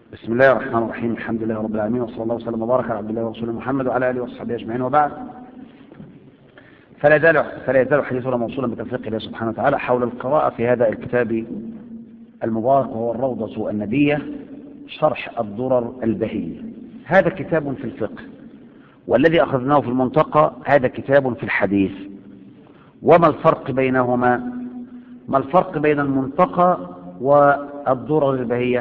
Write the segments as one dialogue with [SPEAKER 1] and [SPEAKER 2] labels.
[SPEAKER 1] بسم الله الرحمن الرحيم. الحمد لله رب العالمين، وصلى الله وسلم وبارك على عبد الله ورسوله محمد وعلى اله وصحبه اجمعين، وبعد. فلا يزال حديثنا موصولا بتوفيق الله سبحانه وتعالى حول القراءة في هذا الكتاب المبارك، وهو الروضة الندية، شرح الدرر البهية. هذا كتاب في الفقه، والذي أخذناه في المنطقة هذا كتاب في الحديث. وما الفرق بينهما؟ ما الفرق بين المنطقة والدرر البهية؟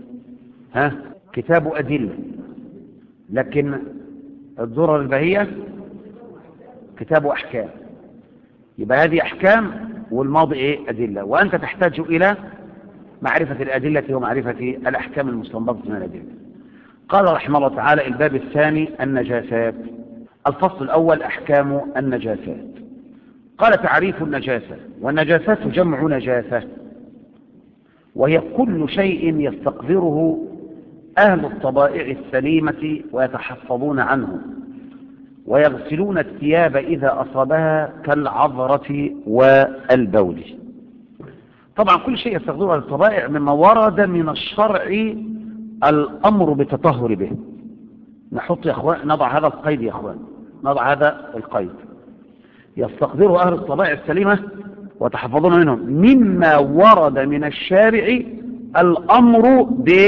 [SPEAKER 1] كتاب أدلة، لكن الدرر البهية كتاب أحكام. يبقى هذه أحكام والماضي أدلة، وأنت تحتاج إلى معرفة الأدلة ومعرفة الأحكام المستنبطة من الأدلة. قال رحمه الله تعالى: الباب الثاني النجاسات. الفصل الأول أحكام النجاسات. قال: تعريف النجاسة: والنجاسات جمع نجاسة، وهي كل شيء يستقذره أهل الطبائع السليمة ويتحفظون عنه، ويغسلون الثياب إذا أصابها كالعذرة والبول. طبعا كل شيء يستقذره أهل الطبائع مما ورد من الشرع الأمر بالتطهر به. نحط يا أخوان، نضع هذا القيد يا أخوان، نضع هذا القيد. يستقذره أهل الطبائع السليمة وتحفظون منهم مما ورد من الشارع الأمر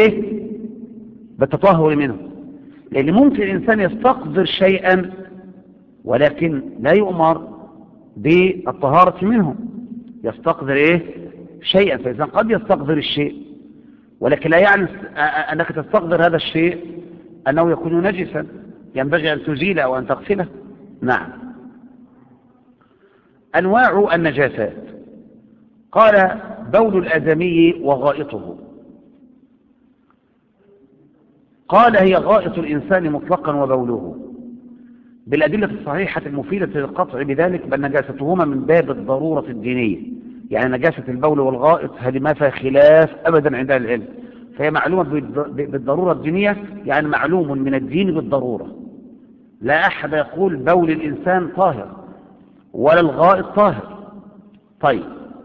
[SPEAKER 1] بالتطهر منه. لأن ممكن الإنسان يستقذر شيئا ولكن لا يؤمر بالطهارة منه. يستقذر شيئا، فإنسان قد يستقذر الشيء ولكن لا يعني أنك تستقذر هذا الشيء أنه يكون نجسا، ينبغي أن تزيله أو أن تغسله. نعم. أنواع النجاسات. قال: بول الآدمي وغائطه. قال: هي غائط الإنسان مطلقا وبوله، بالأدلة الصحيحة المفيدة للقطع بذلك، بل نجاستهما من باب الضرورة الدينية. يعني نجاسة البول والغائط هذه ما فيها خلاف أبدا عند أهل العلم، فهي معلومة بالضرورة الدينية، يعني معلوم من الدين بالضرورة. لا أحد يقول بول الإنسان طاهر ولا الغائط طاهر. طيب،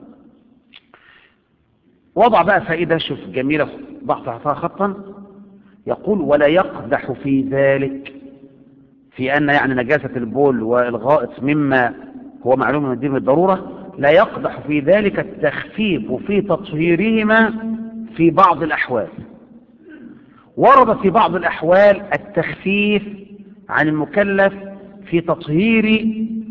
[SPEAKER 1] وضع بقى فائدة، شوف جميلة، ضغطها خطا. يقول: ولا يقدح في ذلك، في أن يعني نجاسة البول والغائط مما هو معلوم من الدين بالضرورة، لا يقدح في ذلك التخفيف في تطهيرهما في بعض الأحوال. ورد في بعض الأحوال التخفيف عن المكلف في تطهير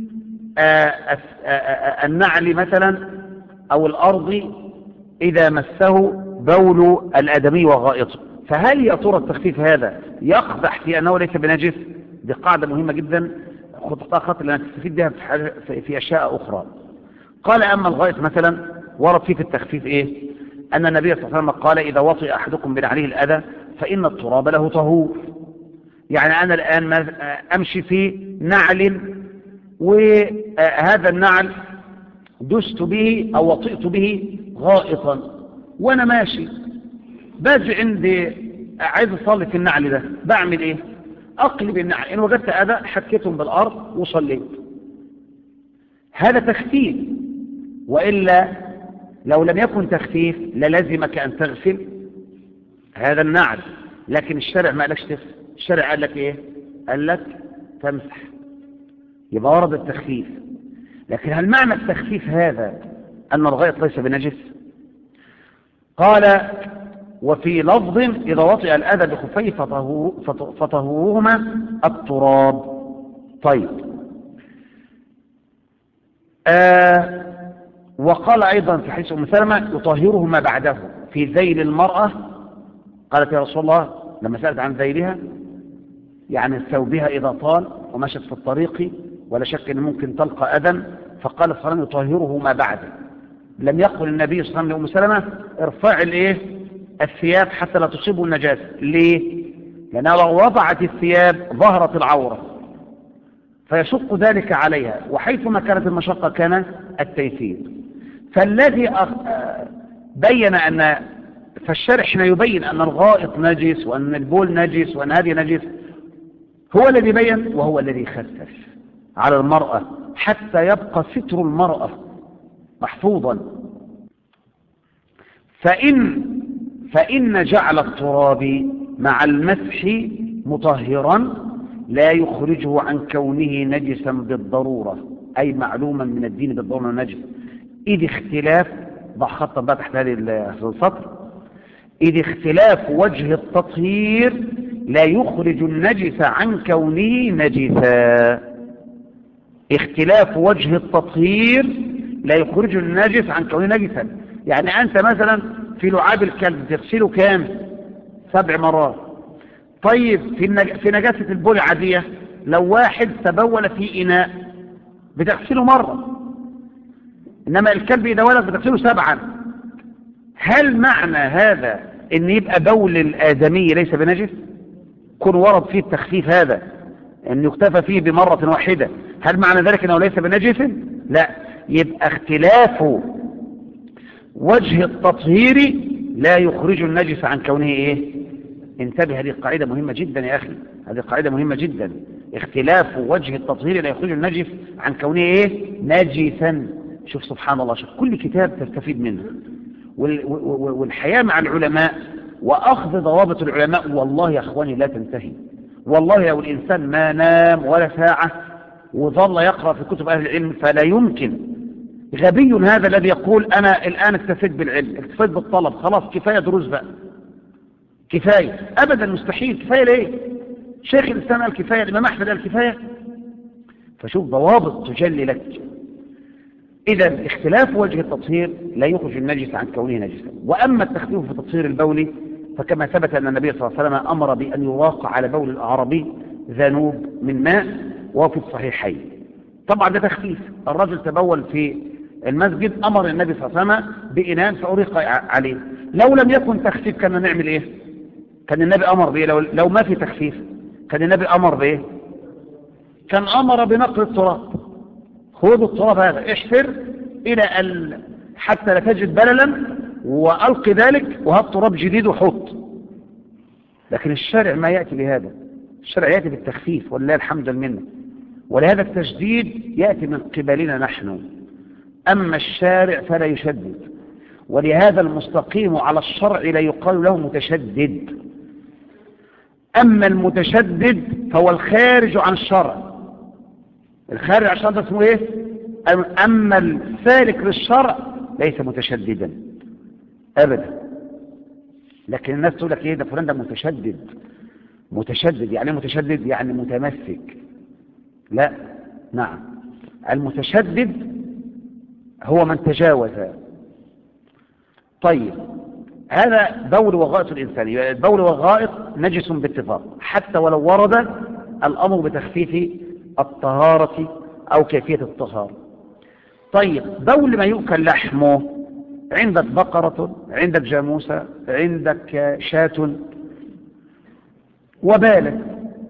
[SPEAKER 1] النعل مثلا أو الأرض إذا مسه بول الآدمي وغائطه. فهل يا ترى التخفيف هذا يقدح في أنه ليس بنجس؟ دي قاعدة مهمة جدا، خططها خط لأنك تستفيد بها في أشياء أخرى. قال: أما الغائط مثلا ورد فيه في التخفيف أن النبي صلى الله عليه وسلم قال: إذا وطئ أحدكم بنعله الأذى فإن التراب له طهور. يعني أنا الآن أمشي في نعل، وهذا النعل دست به أو وطئت به غائطا، وأنا ماشي باجي عندي عايز أصلي في النعل ده، بعمل أقلب النعل، إن وجدت أذى حكيتهم بالأرض وصليت. هذا تخفيف، وإلا لو لم يكن تخفيف للزمك أن تغسل هذا النعل، لكن الشرع ما قالكش تغسل. الشرع قال لك قال لك تمسح. يبقى ورد التخفيف، لكن هل معنى التخفيف هذا أن الغائط ليس بنجس؟ قال: وفي لفظ: إذا وطئ الأذى بخفيه فطهورهما التراب. طيب، وقال أيضا في حديث أم سلمة: يطهرهما بعده في ذيل المرأة. قالت: يا رسول الله، لما سألت عن ذيلها يعني ثوبها إذا طال ومشت في الطريق ولا شك أن ممكن تلقى أذى، فقال صلى الله عليه وسلم: يطهرهما بعده. لم يقل النبي صلى الله عليه وسلم لأم سلمة: ارفع الثياب حتى لا تصيبوا النجاسة. ليه؟ لأنها لو وضعت الثياب ظهرت العورة فيشق ذلك عليها، وحيثما كانت المشقة كان التيسير. فالذي بين فالشرع حين يبين أن الغائط نجس وأن البول نجس وأن هذه نجس، هو الذي بين وهو الذي خفف على المرأة حتى يبقى ستر المرأة محفوظا. فإن فإن جعل التراب مع المسح مطهرا لا يخرجه عن كونه نجسا بالضرورة، أي معلوما من الدين بالضرورة نجس، إذ اختلاف، ضع خطا بقى تحت هذه السطر، إذ اختلاف وجه التطهير لا يخرج النجس عن كونه نجسا. اختلاف وجه التطهير لا يخرج النجس عن كونه نجسا. يعني أنت مثلا في لعاب الكلب تغسله كام؟ 7 مرات. طيب في نجاسة البول عادية، لو واحد تبول في إناء بتغسله مرة، إنما الكلب إذا ولد بتغسله 7. هل معنى هذا إن يبقى بول الآدمي ليس بنجس؟ كن ورد فيه التخفيف هذا أن يكتفى فيه بمرة واحدة، هل معنى ذلك أنه ليس بنجس؟ لا، يبقى اختلاف وجه التطهير لا يخرج النجس عن كونه إيه؟ انتبه، هذه قاعدة مهمة جدا يا أخي، هذه قاعدة مهمة جدا. اختلاف وجه التطهير لا يخرج النجس عن كونه إيه؟ نجسا. شوف سبحان الله، شوف كل كتاب تستفيد منه. والحياة مع العلماء وأخذ ضوابط العلماء والله يا أخواني لا تنتهي. والله لو الإنسان ما نام ولا ساعة وظل يقرأ في كتب أهل العلم فلا يمكن. غبي هذا الذي يقول أنا الآن اكتفيت بالعلم، اكتفيت بالطلب، خلاص كفاية دروس بقى، كفاية. أبدا مستحيل. كفاية ليه؟ شيخ الإسلام قال كفاية، الإمام أحمد قال كفاية. فشوف ضوابط تجلي لك. إذا اختلاف وجه التطهير لا يخرج النجس عن كونه نجسا. وأما التخفيف في تطهير البول فكما ثبت أن النبي صلى الله عليه وسلم أمر بأن يراق على بول الأعرابي ذنوب من ماء، وفي الصحيحين. طبعا ده تخفيف. الرجل تبول في المسجد، أمر النبي صلى الله عليه وسلم بإناء فأريق عليه. لو لم يكن تخفيف كان نعمل إيه؟ كان النبي أمر بإيه؟ لو ما في تخفيف كان النبي أمر بإيه؟ كان أمر بنقل التراب. خذوا التراب هذا احفر إلى حتى لا تجد بللا وألق ذلك وهات تراب جديد وحط. لكن الشارع ما يأتي بهذا، الشارع يأتي بالتخفيف ولله الحمد منه. ولهذا التشديد يأتي من قبلنا نحن، أما الشارع فلا يشدد. ولهذا المستقيم على الشرع لا يقال له متشدد، أما المتشدد فهو الخارج عن الشرع. الخارج عن الشرع اسمه إيه؟ أما السالك للشرع ليس متشددا أبدا. لكن الناس تقول لك إيه ده فلان ده متشدد. متشدد يعني متشدد يعني متمسك. لا، نعم، المتشدد هو من تجاوز. طيب، هذا بول وغائط الإنسان. البول والغائط نجس باتفاق، حتى ولو ورد الأمر بتخفيف الطهارة أو كيفية الطهارة. طيب، بول ما يؤكل لحمه، عندك بقرة، عندك جاموسة، عندك شاة وبالت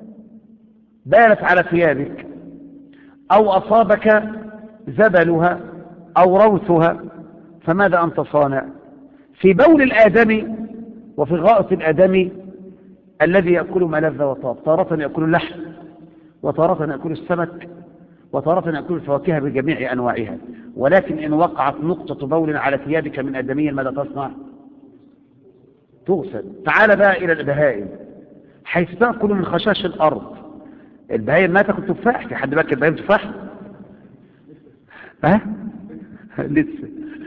[SPEAKER 1] على ثيابك، أو أصابك زبلها أو روثها، فماذا أنت صانع؟ في بول الآدمي وفي غائط الآدمي الذي يأكل ما لذ وطاب، تارة يأكل اللحم، وتارة يأكل السمك، وتارة يأكل الفواكه بجميع أنواعها. ولكن إن وقعت نقطة بول على ثيابك من آدمي ماذا تصنع؟ تغسل. تعال بقى إلى البهائم، حيث تأكل من خشاش الأرض. البهائم ما تأكل تفاح؟ في حد باكل البهائم تفاح؟ ها؟ لسه.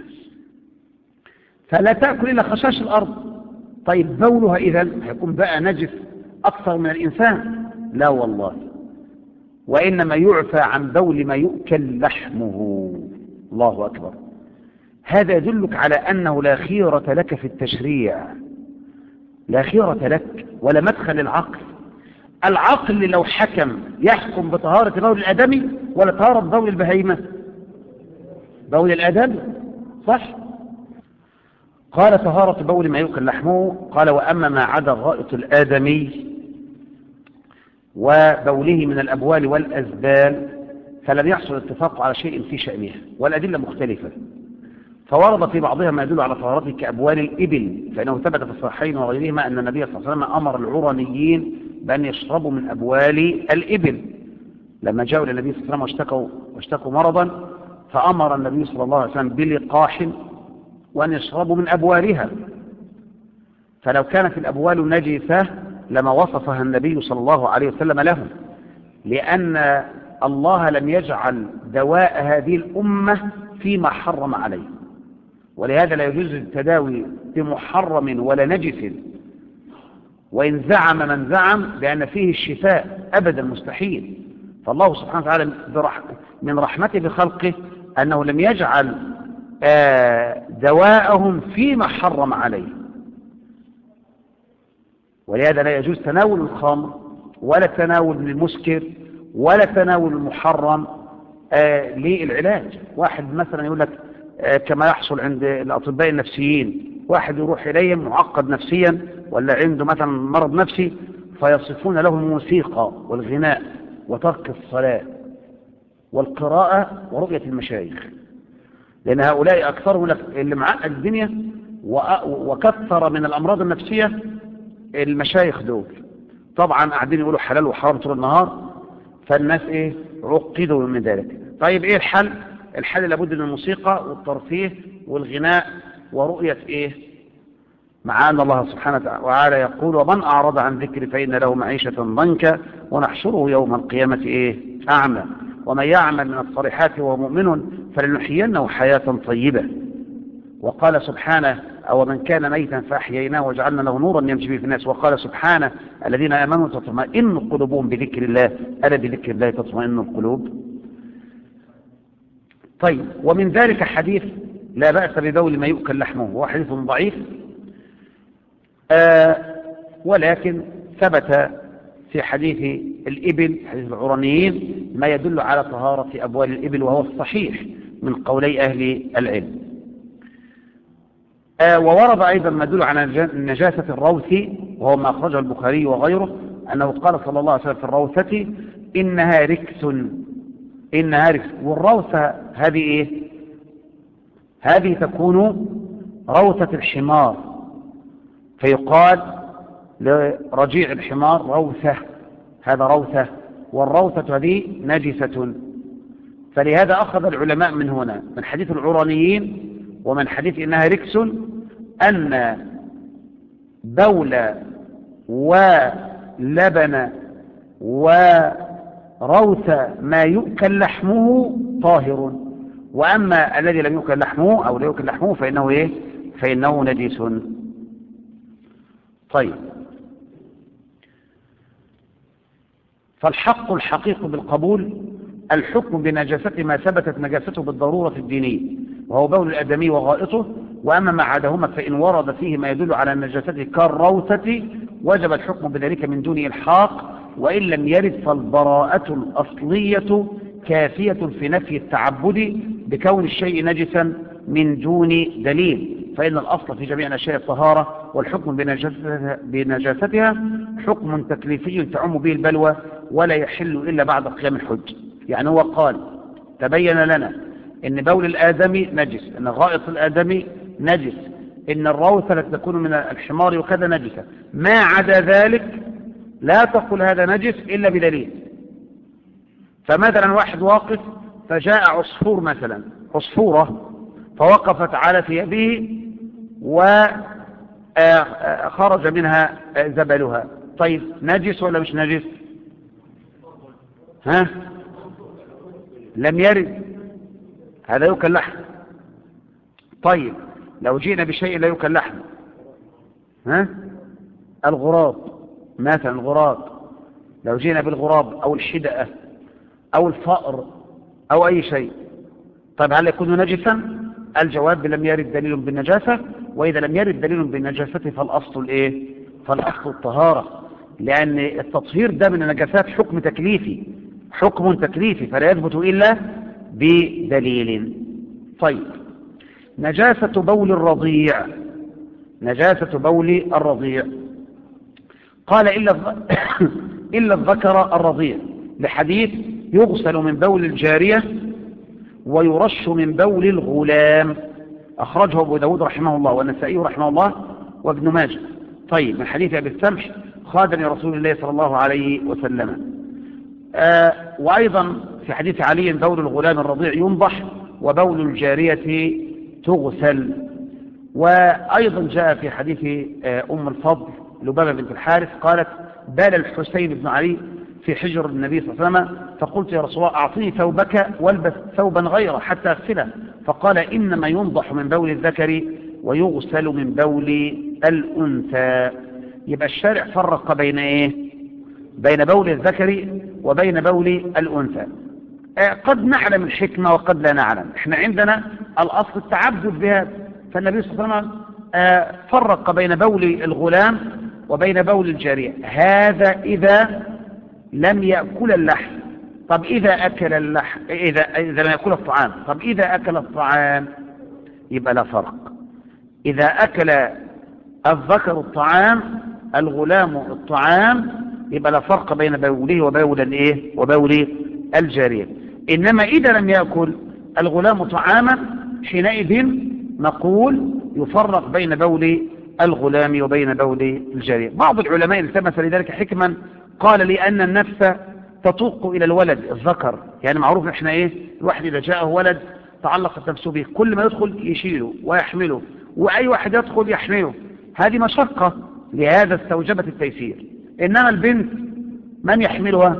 [SPEAKER 1] فلا تأكل إلا خشاش الأرض. طيب، بولها إذن هيكون بقى نجس أكثر من الإنسان؟ لا والله، وإنما يعفى عن بول ما يؤكل لحمه. الله أكبر. هذا يدلك على أنه لا خيرة لك في التشريع، لا خيرة لك ولا مدخل العقل. العقل لو حكم يحكم بطهارة بول الآدمي ولا طهارة بول البهيمة؟ بول الآدمي، صح؟ قال طهارة بول ما يؤكل لحمه. قال وأما ما عدا غائط الآدمي وبوله من الأبوال والأزبال فلم يحصل اتفاق على شيء في شأنها، والأدلة مختلفة. فورد في بعضها ما يدل على طهارته كأبوال الإبل، فإنه ثبت في الصحيحين وغيرهما أن النبي صلى الله عليه وسلم أمر العرنيين بأن يشربوا من أبوال الإبل لما جاءوا إلى النبي صلى الله عليه وسلم واشتكوا مرضا، فأمر النبي صلى الله عليه وسلم بلقاح وأن يشربوا من أبوالها. فلو كانت الأبوال نجسة لما وصفها النبي صلى الله عليه وسلم لهم، لأن الله لم يجعل دواء هذه الأمة فيما حرم عليه، ولهذا لا يجوز التداوي بمحرم ولا نجس، وإن زعم من زعم بأن فيه الشفاء أبدا مستحيل. فالله سبحانه وتعالى من رحمته بخلقه أنه لم يجعل دواءهم فيما حرم عليه، ولهذا لا يجوز تناول الخمر ولا تناول المسكر ولا تناول المحرم للعلاج. واحد مثلا يقول لك كما يحصل عند الأطباء النفسيين، واحد يروح إليهم معقد نفسيا ولا عنده مثلا مرض نفسي، فيصفون له الموسيقى والغناء وترك الصلاة والقراءة ورؤية المشايخ، لأن هؤلاء أكثرهم اللي معقد الدنيا وكثر من الأمراض النفسية المشايخ دول. طبعا قاعدين يقولوا حلال وحرام طول النهار، فالناس عقدوا من ذلك. طيب ايه الحل؟ الحل لابد من الموسيقى والترفيه والغناء ورؤية مع أن الله سبحانه وتعالى يقول ومن أعرض عن ذكري فإن له معيشة ضنكا ونحشره يوم القيامة أعمى ومن يعمل من الصالحات وهو مؤمن فلنحيينه حياة طيبة. وقال سبحانه أو من كان ميتا فأحييناه وجعلنا له نورا يمشي به في الناس. وقال سبحانه الذين آمنوا تطمئن قلوبهم بذكر الله ألا بذكر الله تطمئن القلوب. طيب، ومن ذلك حديث لا بأس ببول ما يؤكل لحمه، وهو حديث ضعيف ولكن ثبت في حديث الإبل حديث العرانيين ما يدل على طهارة أبوال الإبل، وهو الصحيح من قولي أهل العلم. وورد أيضا ما يدل على نجاسة الروث، وهو ما أخرجه البخاري وغيره، أنه قال صلى الله عليه وسلم في الروثة إنها ركس. والروثة هذه هذه تكون روثة الحمار، فيقال لرجيع الحمار روثة، هذا روثة، والروثة هذه نجسة. فلهذا أخذ العلماء من هنا من حديث العرانيين ومن حديث إنها ركس أن بول ولبن وروث ما يؤكل لحمه طاهر، وأما الذي لم يؤكل لحمه أو لا يؤكل لحمه فإنه نجس. طيب، فالحق الحقيق بالقبول الحكم بنجاسته ما ثبتت نجاسته بالضرورة الدينية، وهو بول الآدمي وغائطه، وأما ما عداهما فإن ورد فيه ما يدل على نجاسته كالروثة وجب الحكم بذلك من دون إلحاق، وإن لم يرد فالبراءة الأصلية كافية في نفي التعبد بكون الشيء نجسا من دون دليل، فإن الأصل في جميع الأشياء الطهارة، والحكم بنجاستها حكم تكليفي تعم به البلوى ولا يحل إلا بعد قيام الحج. يعني هو قال تبين لنا إن بول الآدمي نجس، إن غائط الآدمي نجس، إن الروثة التي تكون من الحمار وكذا نجسة، ما عدا ذلك لا تقل هذا نجس إلا بدليل. فمثلا واحد واقف فجاء عصفور مثلا، عصفورة فوقفت على ثيابه وخرج منها زبلها، طيب نجس ولا مش نجس؟ لم يرد، هذا يؤكل لحم. طيب لو جينا بشيء لا يؤكل لحم، الغراب مثلا، الغراب لو جينا بالغراب أو الحدأة أو الفأر أو أي شيء، طيب هل يكون نجسا؟ الجواب لم يرد دليل بالنجاسة، وإذا لم يرد دليل بالنجاسة فالأصل فالأصل الطهارة، لأن التطهير ده من النجاسات حكم تكليفي فلا يثبت إلا بدليل. طيب، نجاسة بول الرضيع قال إلا الذكر الرضيع، لحديث يغسل من بول الجارية ويرش من بول الغلام، أخرجه أبو داود رحمه الله والنسائي رحمه الله وابن ماجه. طيب، من حديث أبي السمح خادم رسول الله صلى الله عليه وسلم. وأيضا في حديث علي بول الغلام الرضيع ينضح وبول الجارية تغسل. وأيضا جاء في حديث أم الفضل لبابة بنت الحارث قالت: بال الحسين بن علي في حجر النبي صلى الله عليه وسلم، فقلت: يا رسول الله أعطيني ثوبك والبس ثوبا غيره حتى أغسله، فقال: إنما ينضح من بول الذكر ويغسل من بول الأنثى. يبقى الشارع فرق بين إيه؟ بين بول الذكر وبين بول الأنثى. قد نعلم الحكمة وقد لا نعلم. احنا عندنا الأصل التعبد بهذا، فالنبي صلى الله عليه وسلم فرق بين بول الغلام وبين بول الجارية، هذا إذا لم يأكل اللحم. طب إذا أكل اللحم، إذا لم يأكل الطعام، طب إذا أكل الطعام يبقى لا فرق. إذا أكل الذكر الطعام، الغلام الطعام، يبقى لا فرق بين بوله وبول الايه؟ وبول الجارية. إنما إذا لم يأكل الغلام طعاما، حينئذ نقول يفرق بين بول الغلام وبين بول الجارية. بعض العلماء التمس لذلك حكما، قال: لأن النفس تطوق إلى الولد الذكر، يعني معروف احنا ايه، الواحد إذا جاءه ولد تعلقت نفسه به، كل ما يدخل يشيله ويحمله، وأي واحد يدخل يحمله، هذه مشقة، لهذا استوجبت التيسير. إنما البنت من يحملها؟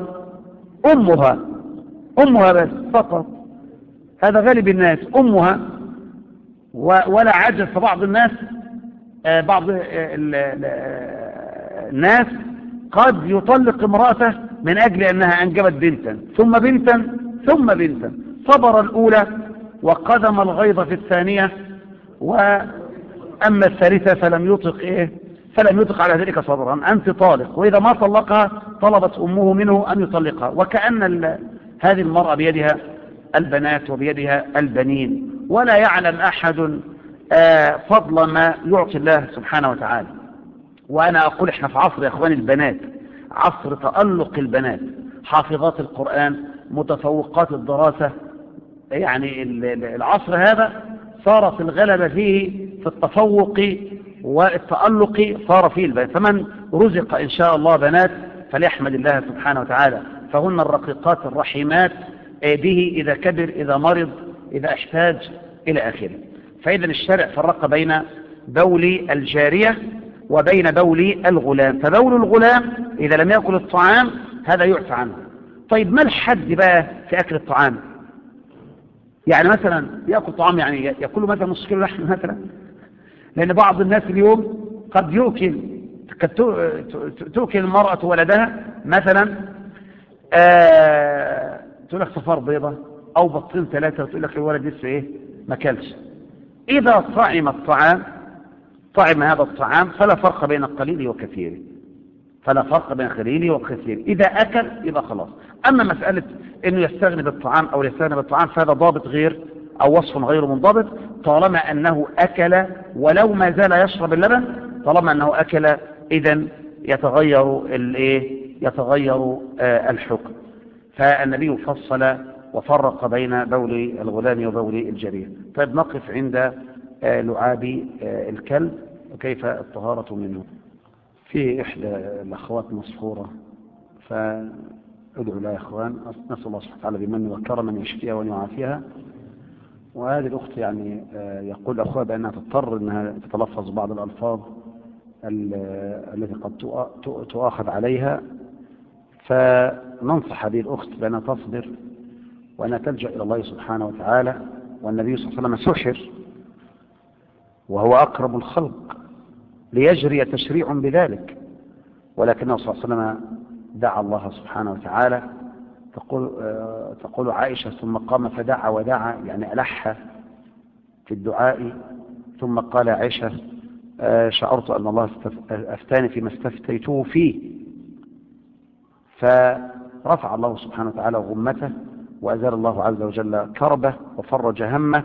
[SPEAKER 1] أمها بس فقط، هذا غالب الناس أمها. ولا عجز، فبعض الناس بعض الناس قد يطلق امرأته من أجل أنها أنجبت بنتا ثم بنتا ثم بنتا، صبر الأولى وقدم الغيظ في الثانية، وأما الثالثة فلم يطلق على ذلك صبرا، أنت طالق. وإذا ما طلقها طلبت أمه منه أن يطلقها، وكأن هذه المرأة بيدها البنات وبيدها البنين، ولا يعلم أحد فضل ما يعطي الله سبحانه وتعالى. وأنا أقول إحنا في عصر يا أخواني البنات، عصر تألق البنات، حافظات القرآن، متفوقات الدراسة. يعني العصر هذا صارت الغلبة فيه في التفوق والتألق، صار فيه البنات. فمن رزق إن شاء الله بنات فليحمد الله سبحانه وتعالى، فهن الرقيقات الرحيمات به إذا كبر، إذا مرض، إذا احتاج، إلى آخره. فإذا الشارع فرق بين بول الجارية وبين بول الغلام. فبول الغلام إذا لم يأكل الطعام هذا يعفى عنه. طيب ما الحد بقى في أكل الطعام؟ يعني مثلا يأكل طعام، يعني يأكل مثلا نص كيلو لحم مثلا، لأن بعض الناس اليوم قد تؤكل المرأة ولدها مثلا تقول لك صفار بيضة أو بطين 3، وتقول لك الولد لسه إيه ما كلش. إذا طعم هذا الطعام فلا فرق بين القليل وكثيره، إذا أكل يبقى خلاص. أما مسألة إنه يستغني بالطعام أو يستغني بالطعام فهذا ضابط غير أو وصف غير منضبط، طالما أنه أكل ولو ما زال يشرب اللبن، طالما أنه أكل إذن يتغير الحكم. فالنبي فصل وفرق بين بول الغلام وبول الجارية. طيب نقف عند لعاب الكلب وكيف الطهارة منه. في إحدى الأخوات مصفورة، فأدعو لها يا إخوان، نسأل الله سبحانه وتعالى بمن وكرم أن يشفيها وأن يعافيها. وهذه الأخت يعني يقول أخوها بأنها تضطر أنها تتلفظ بعض الألفاظ التي قد تؤاخذ عليها، فننصح هذه الأخت بأنها تصبر وأنها تلجأ إلى الله سبحانه وتعالى. والنبي صلى الله عليه وسلم سحر وهو أقرب الخلق ليجري تشريع بذلك، ولكنه صلى الله عليه وسلم دعا الله سبحانه وتعالى. تقول عائشة: ثم قام فدعا ودعا، يعني ألح في الدعاء، ثم قال عائشة: شعرت أن الله أفتاني فيما استفتيته فيه، فرفع الله سبحانه وتعالى غمته وأزال الله عز وجل كربه وفرج همه،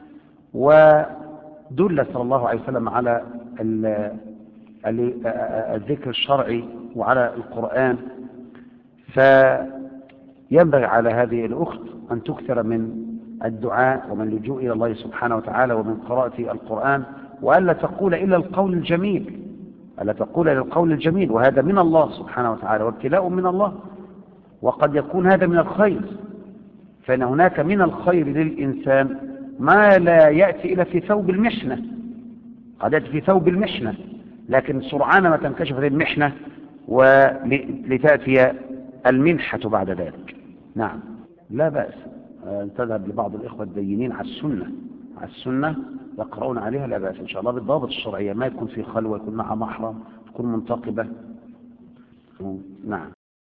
[SPEAKER 1] ودل صلى الله عليه وسلم على الذكر الشرعي وعلى القرآن. فينبغي على هذه الأخت أن تكثر من الدعاء ومن اللجوء إلى الله سبحانه وتعالى ومن قراءة القرآن، وألا تقول إلا القول الجميل، وهذا من الله سبحانه وتعالى وابتلاء من الله، وقد يكون هذا من الخير، فإن هناك من الخير للإنسان ما لا يأتي إلا في ثوب المحنة. قد يأتي في ثوب المحنة، لكن سرعان ما تنكشف هذه المحنة ولتأتي المنحة بعد ذلك. نعم، لا بأس أن تذهب لبعض الإخوة الدينين على السنة يقرؤون عليها، لا بأس إن شاء الله بالضابط الشرعية، ما يكون في خلوة، يكون مع محرم، تكون منتقبة. نعم.